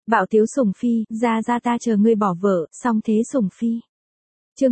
Bạo tiếu sủng phi, ra ta chờ ngươi bỏ vợ, xong thế sủng phi. Chương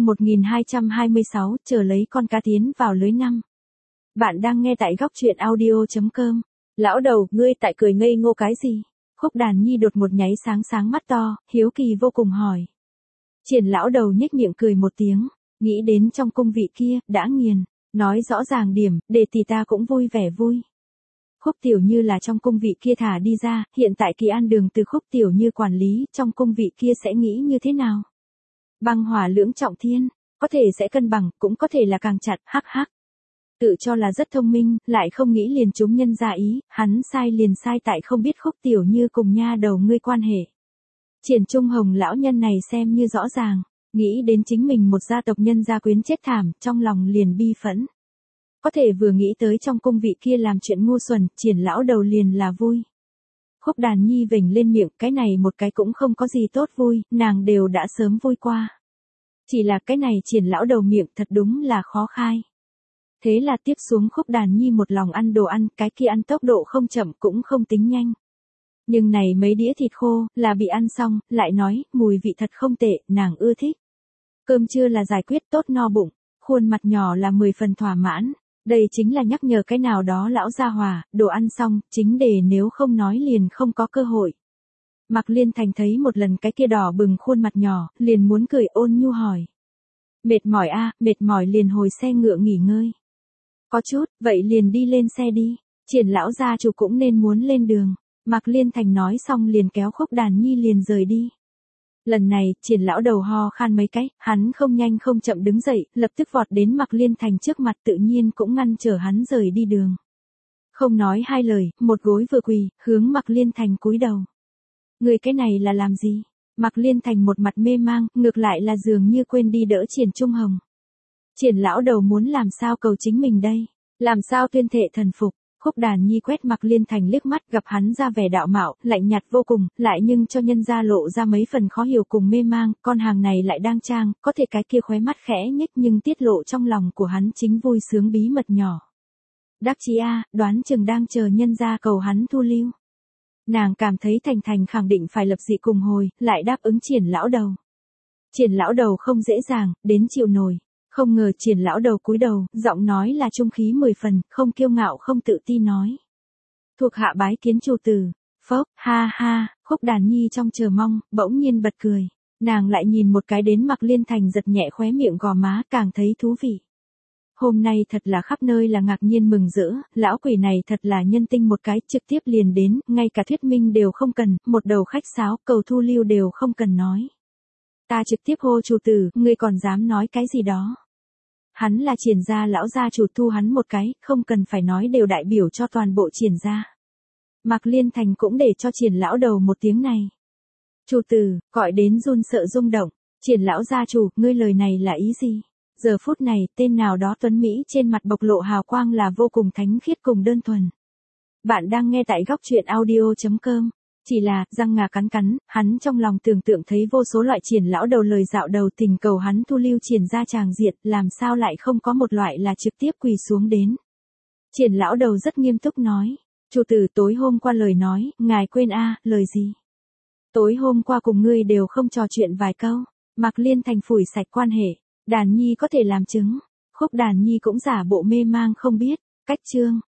1226, chờ lấy con cá tiến vào lưới năm. Bạn đang nghe tại góc truyện audio.com. Lão đầu, ngươi tại cười ngây ngô cái gì? Khúc Đàn Nhi đột một nháy sáng sáng mắt to, hiếu kỳ vô cùng hỏi. Triển lão đầu nhếch miệng cười một tiếng, nghĩ đến trong cung vị kia, đã nghiền, nói rõ ràng điểm, để tỷ ta cũng vui vẻ vui. Khúc Tiểu Như là trong cung vị kia thả đi ra, hiện tại Kỳ An Đường từ Khúc Tiểu Như quản lý, trong cung vị kia sẽ nghĩ như thế nào? Băng hỏa lưỡng trọng thiên, có thể sẽ cân bằng, cũng có thể là càng chặt, hắc hắc. Tự cho là rất thông minh, lại không nghĩ liền chúng nhân ra ý, hắn sai liền sai tại không biết Khúc Tiểu Như cùng nha đầu ngươi quan hệ. Triển Trung Hồng lão nhân này xem như rõ ràng, nghĩ đến chính mình một gia tộc nhân gia quyến chết thảm, trong lòng liền bi phẫn. Có thể vừa nghĩ tới trong cung vị kia làm chuyện ngu xuẩn, Triển lão đầu liền là vui. Khúc Đàn Nhi vểnh lên miệng, cái này một cái cũng không có gì tốt vui, nàng đều đã sớm vui qua. Chỉ là cái này Triển lão đầu miệng thật đúng là khó khai. Thế là tiếp xuống Khúc Đàn Nhi một lòng ăn đồ ăn, cái kia ăn tốc độ không chậm cũng không tính nhanh. Nhưng này mấy đĩa thịt khô, là bị ăn xong, lại nói, mùi vị thật không tệ, nàng ưa thích. Cơm trưa là giải quyết tốt no bụng, khuôn mặt nhỏ là 10 phần thỏa mãn. Đây chính là nhắc nhở cái nào đó lão gia hòa, đồ ăn xong, chính đề nếu không nói liền không có cơ hội. Mạc Liên Thành thấy một lần cái kia đỏ bừng khuôn mặt nhỏ, liền muốn cười ôn nhu hỏi. Mệt mỏi mệt mỏi liền hồi xe ngựa nghỉ ngơi. Có chút, vậy liền đi lên xe đi, Triển lão gia chủ cũng nên muốn lên đường. Mạc Liên Thành nói xong liền kéo Khúc Đàn Nhi liền rời đi. Lần này, Triển lão đầu ho khan mấy cái, hắn không nhanh không chậm đứng dậy, lập tức vọt đến Mạc Liên Thành trước mặt tự nhiên cũng ngăn trở hắn rời đi đường. Không nói hai lời, một gối vừa quỳ, hướng Mạc Liên Thành cúi đầu. Người cái này là làm gì? Mạc Liên Thành một mặt mê mang, ngược lại là dường như quên đi đỡ Triển Trung Hồng. Triển lão đầu muốn làm sao cầu chính mình đây? Làm sao tuyên thệ thần phục? Khúc Đàn Nhi quét Mạc Liên Thành liếc mắt, gặp hắn ra vẻ đạo mạo, lạnh nhạt vô cùng, lại nhưng cho nhân gia lộ ra mấy phần khó hiểu cùng mê mang, con hàng này lại đang trang, có thể cái kia khóe mắt khẽ nhếch nhưng tiết lộ trong lòng của hắn chính vui sướng bí mật nhỏ. Đắc chí đoán chừng đang chờ nhân gia cầu hắn thu lưu. Nàng cảm thấy Thành Thành khẳng định phải lập dị cùng hồi, lại đáp ứng Triển lão đầu. Triển lão đầu không dễ dàng, đến chịu nổi. Không ngờ Triển lão đầu cúi đầu, giọng nói là trung khí 10 phần, không kiêu ngạo không tự ti nói. Thuộc hạ bái kiến chủ tử. Phốc, ha ha, Khúc Đàn Nhi trong chờ mong, bỗng nhiên bật cười. Nàng lại nhìn một cái đến Mạc Liên Thành giật nhẹ khóe miệng gò má, càng thấy thú vị. Hôm nay thật là khắp nơi là ngạc nhiên mừng rỡ, lão quỷ này thật là nhân tinh một cái, trực tiếp liền đến, ngay cả thuyết minh đều không cần, một đầu khách sáo, cầu thu lưu đều không cần nói. Ta trực tiếp hô chủ tử, ngươi còn dám nói cái gì đó. Hắn là Triển gia lão gia chủ, thu hắn một cái, không cần phải nói đều đại biểu cho toàn bộ Triển gia. Mạc Liên Thành cũng để cho Triển lão đầu một tiếng này. Chủ tử, gọi đến run sợ rung động. Triển lão gia chủ, ngươi lời này là ý gì? Giờ phút này, tên nào đó tuấn Mỹ trên mặt bộc lộ hào quang là vô cùng thánh khiết cùng đơn thuần. Bạn đang nghe tại góc truyện audio.com. Chỉ là, răng ngà cắn cắn, hắn trong lòng tưởng tượng thấy vô số loại Triển lão đầu lời dạo đầu tình cầu hắn thu lưu Triển gia tràng diệt, làm sao lại không có một loại là trực tiếp quỳ xuống đến. Triển lão đầu rất nghiêm túc nói, chủ tử tối hôm qua lời nói, ngài quên lời gì? Tối hôm qua cùng ngươi đều không trò chuyện vài câu, Mạc Liên Thành phủi sạch quan hệ, Đàn Nhi có thể làm chứng. Khúc Đàn Nhi cũng giả bộ mê mang không biết, cách chương.